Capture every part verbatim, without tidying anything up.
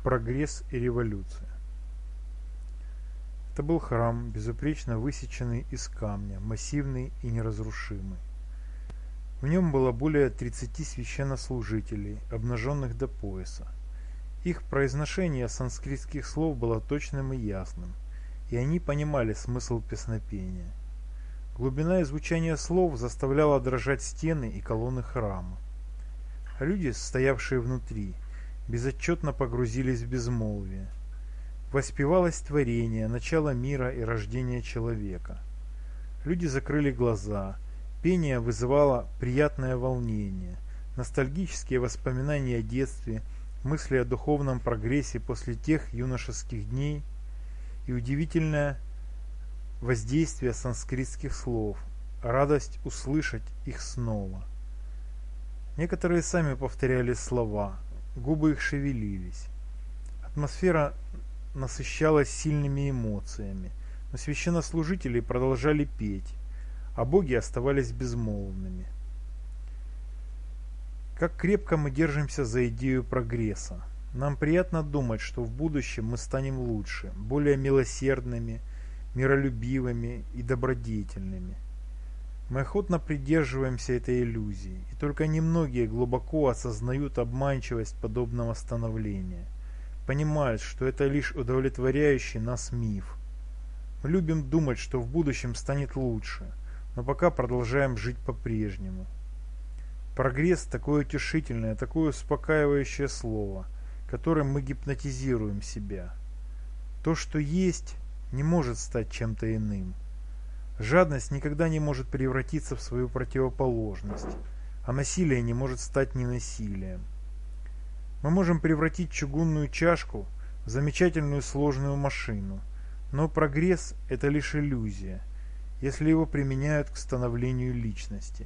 Прогресс и революция. Это был храм, безупречно высеченный из камня, массивный и неразрушимый. В нем было более тридцати священнослужителей, обнаженных до пояса. Их произношение санскритских слов было точным и ясным, и они понимали смысл песнопения. Глубина и звучание слов заставляла дрожать стены и колонны храма. А люди, стоявшие внутри, безотчетно погрузились в безмолвие. Воспевалось творение, начало мира и рождение человека. Люди закрыли глаза, пение вызывало приятное волнение, ностальгические воспоминания о детстве, мысли о духовном прогрессе после тех юношеских дней и удивительное воздействие санскритских слов, радость услышать их снова. Некоторые сами повторяли слова, губы их шевелились. Атмосфера насыщалась сильными эмоциями, но священнослужители продолжали петь, а боги оставались безмолвными. Как крепко мы держимся за идею прогресса. Нам приятно думать, что в будущем мы станем лучше, более милосердными, миролюбивыми и добродетельными. Мы охотно придерживаемся этой иллюзии, и только немногие глубоко осознают обманчивость подобного становления, понимают, что это лишь удовлетворяющий нас миф. Мы любим думать, что в будущем станет лучше, но пока продолжаем жить по-прежнему. Прогресс – такое утешительное, такое успокаивающее слово, которым мы гипнотизируем себя. То, что есть, не может стать чем-то иным. Жадность никогда не может превратиться в свою противоположность, а насилие не может стать ненасилием. Мы можем превратить чугунную чашку в замечательную сложную машину, но прогресс – это лишь иллюзия, если его применяют к становлению личности.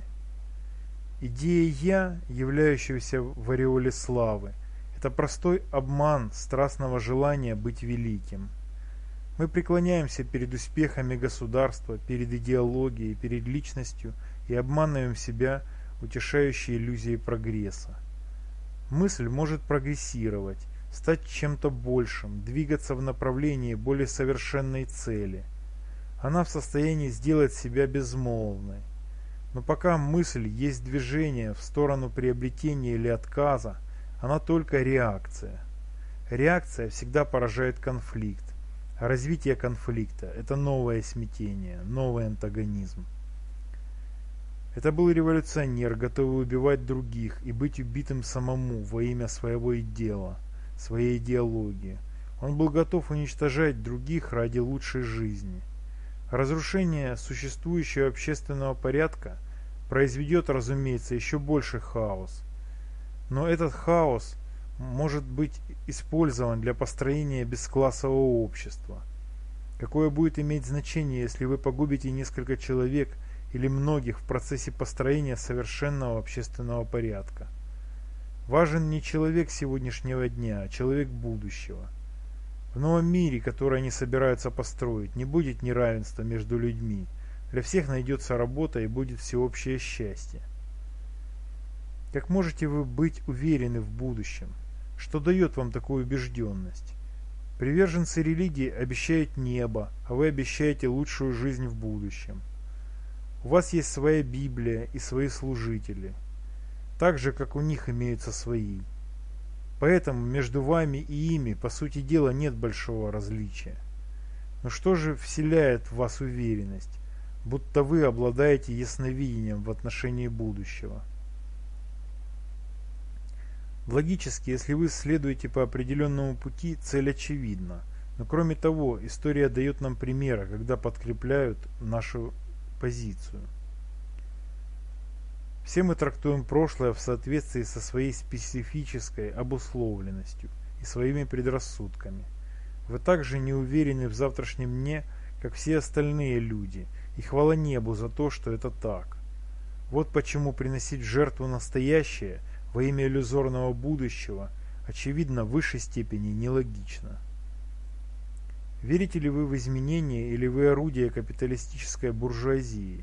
Идея «я», являющаяся в ореоле славы, это простой обман страстного желания быть великим. Мы преклоняемся перед успехами государства, перед идеологией, перед личностью и обманываем себя утешающей иллюзией прогресса. Мысль может прогрессировать, стать чем-то большим, двигаться в направлении более совершенной цели. Она в состоянии сделать себя безмолвной. Но пока мысль есть движение в сторону приобретения или отказа, она только реакция. Реакция всегда поражает конфликт. А развитие конфликта – это новое смятение, новый антагонизм. Это был революционер, готовый убивать других и быть убитым самому во имя своего идеала, своей идеологии. Он был готов уничтожать других ради лучшей жизни. Разрушение существующего общественного порядка произведет, разумеется, еще больше хаос. Но этот хаос может быть использован для построения бесклассового общества. Какое будет иметь значение, если вы погубите несколько человек или многих в процессе построения совершенного общественного порядка? Важен не человек сегодняшнего дня, а человек будущего. В новом мире, который они собираются построить, не будет неравенства между людьми. Для всех найдется работа и будет всеобщее счастье. Как можете вы быть уверены в будущем? Что дает вам такую убежденность? Приверженцы религии обещают небо, а вы обещаете лучшую жизнь в будущем. У вас есть своя Библия и свои служители, так же, как у них имеются свои. Поэтому между вами и ими, по сути дела, нет большого различия. Но что же вселяет в вас уверенность, будто вы обладаете ясновидением в отношении будущего? Логически, если вы следуете по определенному пути, цель очевидна. Но кроме того, история дает нам примеры, когда подкрепляют нашу позицию. Все мы трактуем прошлое в соответствии со своей специфической обусловленностью и своими предрассудками. Вы также не уверены в завтрашнем дне, как все остальные люди, и хвала небу за то, что это так. Вот почему приносить в жертву настоящее во имя иллюзорного будущего, очевидно, в высшей степени нелогично. Верите ли вы в изменения или вы орудие капиталистической буржуазии?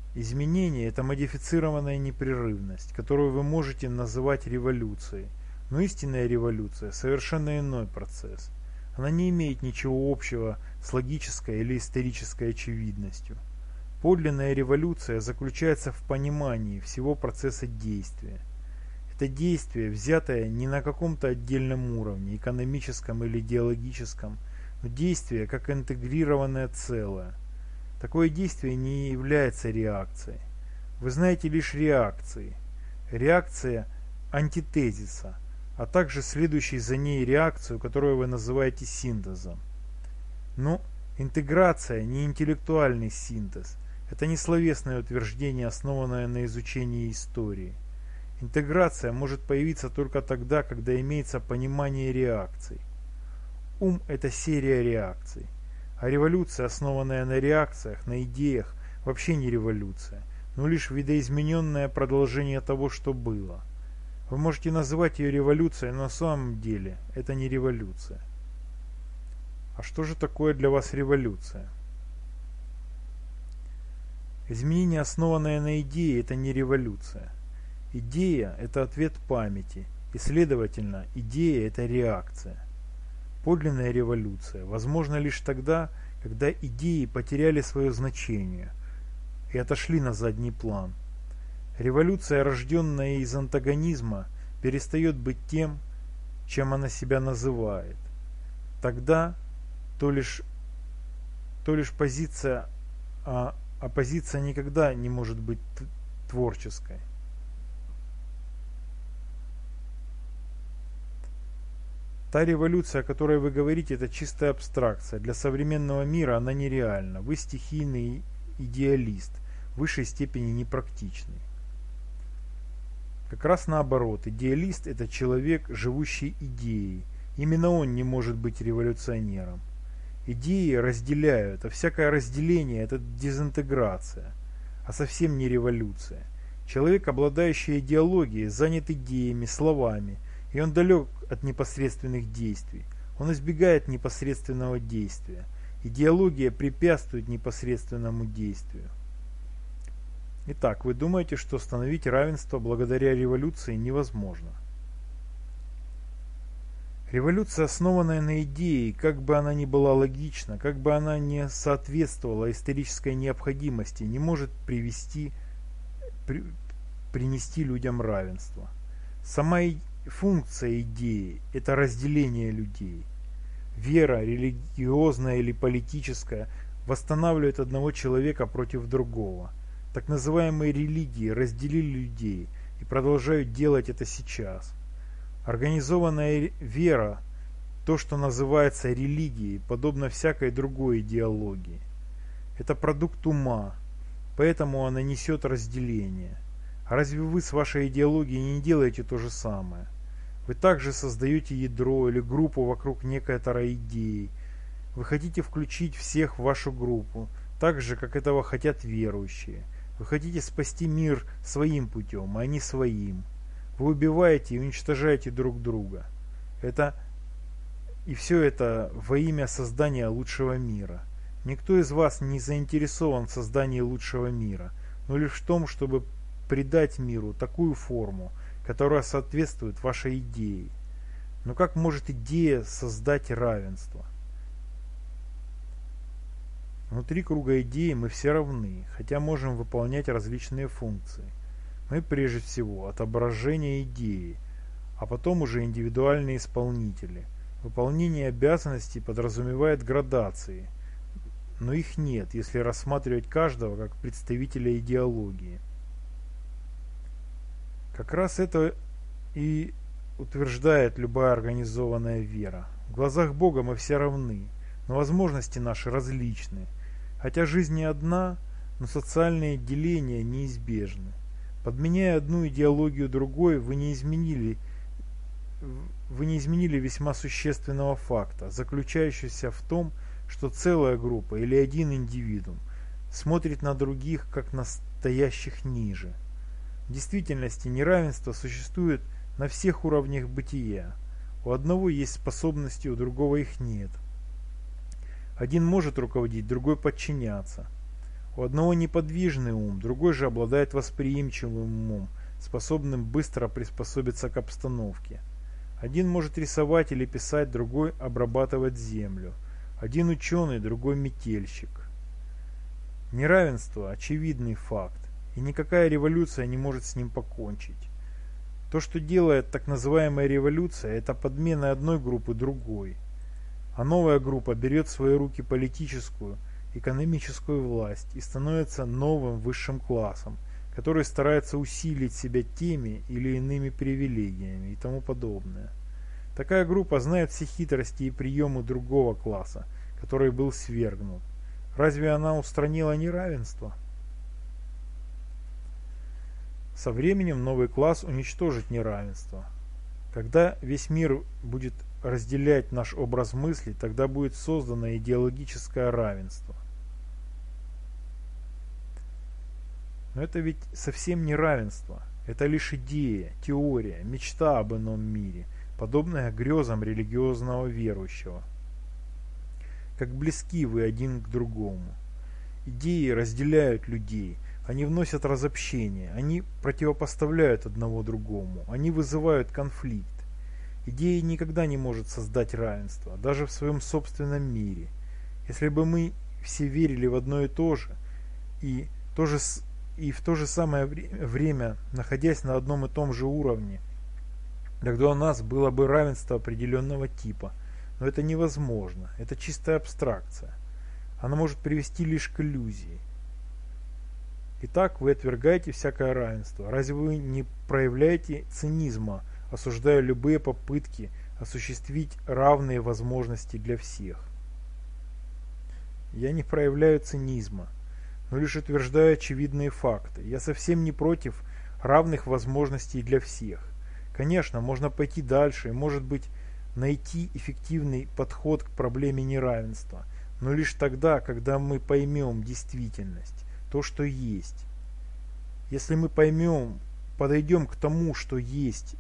Изменение – это модифицированная непрерывность, которую вы можете называть революцией, Но истинная революция – совершенно иной процесс. Она не имеет ничего общего с логической или исторической очевидностью. Подлинная революция заключается в понимании всего процесса действия. Это действие, взятое не на каком-то отдельном уровне, экономическом или идеологическом, но действие как интегрированное целое. Такое действие не является реакцией. Вы знаете лишь реакции. Реакция антитезиса, а также следующей за ней реакцию, которую вы называете синтезом. Но интеграция не интеллектуальный синтез. Это не словесное утверждение, основанное на изучении истории. Интеграция может появиться только тогда, когда имеется понимание реакций. Ум – это серия реакций. А революция, основанная на реакциях, на идеях, вообще не революция, но лишь видоизмененное продолжение того, что было. Вы можете называть ее революцией, но на самом деле это не революция. А что же такое для вас революция? Изменение, основанное на идее, это не революция. Идея – это ответ памяти, и, следовательно, идея – это реакция. Подлинная революция возможна лишь тогда, когда идеи потеряли свое значение и отошли на задний план. Революция, рожденная из антагонизма, перестает быть тем, чем она себя называет. Тогда то лишь, то лишь позиция, а оппозиция никогда не может быть творческой. Та революция, о которой вы говорите, это чистая абстракция. Для современного мира она нереальна. Вы стихийный идеалист, в высшей степени непрактичный. Как раз наоборот, идеалист – это человек, живущий идеей. Именно он не может быть революционером. Идеи разделяют, а всякое разделение – это дезинтеграция, а совсем не революция. Человек, обладающий идеологией, занят идеями, словами, и он далек от непосредственных действий. Он избегает непосредственного действия. Идеология препятствует непосредственному действию. Итак, вы думаете, что установить равенство благодаря революции невозможно? Революция, основанная на идее, как бы она ни была логична, как бы она не соответствовала исторической необходимости, не может привести, при, принести людям равенство. Сама и, функция идеи – это разделение людей. Вера, религиозная или политическая, восстанавливает одного человека против другого. Так называемые религии разделили людей и продолжают делать это сейчас. Организованная вера, то, что называется религией, подобно всякой другой идеологии. Это продукт ума, поэтому она несет разделение. А разве вы с вашей идеологией не делаете то же самое? Вы также создаете ядро или группу вокруг некоторой идеи. Вы хотите включить всех в вашу группу, так же, как этого хотят верующие. Вы хотите спасти мир своим путем, а не своим. Вы убиваете и уничтожаете друг друга. Это и все это во имя создания лучшего мира. Никто из вас не заинтересован в создании лучшего мира, но лишь в том, чтобы придать миру такую форму, которая соответствует вашей идее. Но как может идея создать равенство? Внутри круга идеи мы все равны, хотя можем выполнять различные функции. Мы прежде всего отображение идеи, а потом уже индивидуальные исполнители. Выполнение обязанностей подразумевает градации, но их нет, если рассматривать каждого как представителя идеологии. Как раз это и утверждает любая организованная вера. В глазах Бога мы все равны, но возможности наши различны. Хотя жизнь не одна, но социальные деления неизбежны. Подменяя одну идеологию другой, вы не изменили, вы не изменили весьма существенного факта, заключающегося в том, что целая группа или один индивидуум смотрит на других как на стоящих ниже. В действительности неравенство существует на всех уровнях бытия. У одного есть способности, у другого их нет. Один может руководить, другой подчиняться. У одного неподвижный ум, другой же обладает восприимчивым умом, способным быстро приспособиться к обстановке. Один может рисовать или писать, другой обрабатывать землю. Один ученый, другой метельщик. Неравенство – очевидный факт, и никакая революция не может с ним покончить. То, что делает так называемая революция, это подмена одной группы другой. А новая группа берет в свои руки политическую, экономическую власть и становится новым высшим классом, который старается усилить себя теми или иными привилегиями и тому подобное. Такая группа знает все хитрости и приемы другого класса, который был свергнут. Разве она устранила неравенство? Со временем новый класс уничтожит неравенство. Когда весь мир будет разделять наш образ мысли, тогда будет создано идеологическое равенство. Но это ведь совсем не равенство. Это лишь идея, теория, мечта об ином мире, подобная грезам религиозного верующего. Как близки вы один к другому. Идеи разделяют людей, они вносят разобщение, они противопоставляют одного другому, они вызывают конфликт. Идея никогда не может создать равенство, даже в своем собственном мире. Если бы мы все верили в одно и то же, и, то же, и в то же самое время, находясь на одном и том же уровне, тогда у нас было бы равенство определенного типа. Но это невозможно, это чистая абстракция. Она может привести лишь к иллюзии. Итак, вы отвергаете всякое равенство. Разве вы не проявляете цинизма, осуждая любые попытки осуществить равные возможности для всех? Я не проявляю цинизма, но лишь утверждаю очевидные факты. Я совсем не против равных возможностей для всех. Конечно, можно пойти дальше и, может быть, найти эффективный подход к проблеме неравенства, но лишь тогда, когда мы поймем действительность, то, что есть. Если мы поймем, подойдем к тому, что есть,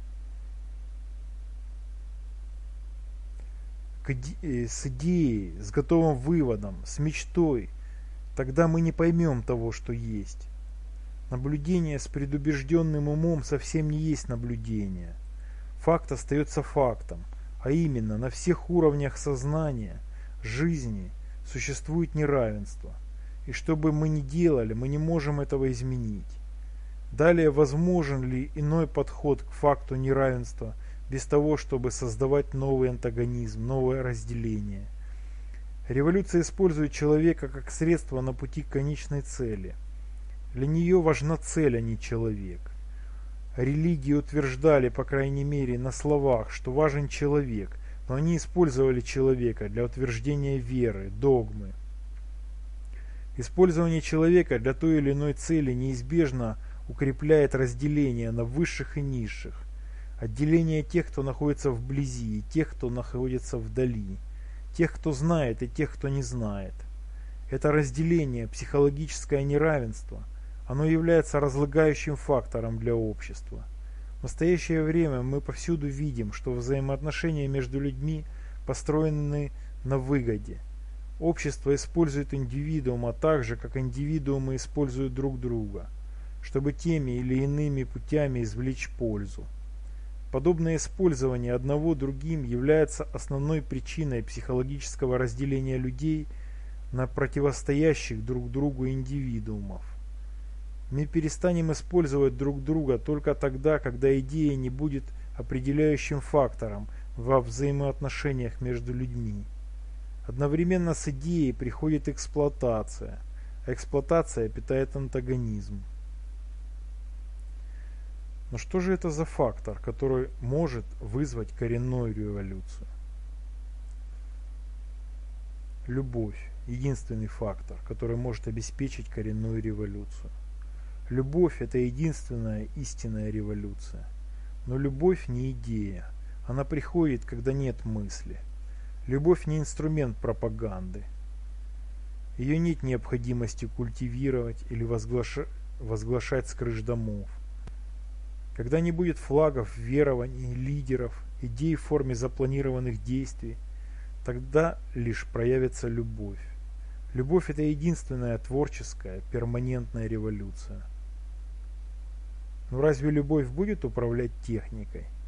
к иде- с идеей, с готовым выводом, с мечтой, тогда мы не поймем того, что есть. Наблюдение с предубежденным умом совсем не есть наблюдение. Факт остается фактом, а именно на всех уровнях сознания, жизни существует неравенство. И что бы мы ни делали, мы не можем этого изменить. Далее, возможен ли иной подход к факту неравенства без того, чтобы создавать новый антагонизм, новое разделение? Революция использует человека как средство на пути к конечной цели. Для нее важна цель, а не человек. Религии утверждали, по крайней мере, на словах, что важен человек, но они использовали человека для утверждения веры, догмы. Использование человека для той или иной цели неизбежно укрепляет разделение на высших и низших, отделение тех, кто находится вблизи, и тех, кто находится вдали, тех, кто знает, и тех, кто не знает. Это разделение, психологическое неравенство, оно является разлагающим фактором для общества. В настоящее время мы повсюду видим, что взаимоотношения между людьми построены на выгоде. Общество использует индивидуума так же, как индивидуумы используют друг друга, чтобы теми или иными путями извлечь пользу. Подобное использование одного другим является основной причиной психологического разделения людей на противостоящих друг другу индивидуумов. Мы перестанем использовать друг друга только тогда, когда идея не будет определяющим фактором во взаимоотношениях между людьми. Одновременно с идеей приходит эксплуатация, а эксплуатация питает антагонизм. Но что же это за фактор, который может вызвать коренную революцию? Любовь – единственный фактор, который может обеспечить коренную революцию. Любовь – это единственная истинная революция. Но любовь не идея. Она приходит, когда нет мысли. Любовь не инструмент пропаганды. Ее нет необходимости культивировать или возглаша... возглашать с крыш домов. Когда не будет флагов, верований, лидеров, идей в форме запланированных действий, тогда лишь проявится любовь. Любовь – это единственная творческая, перманентная революция. Но разве любовь будет управлять техникой?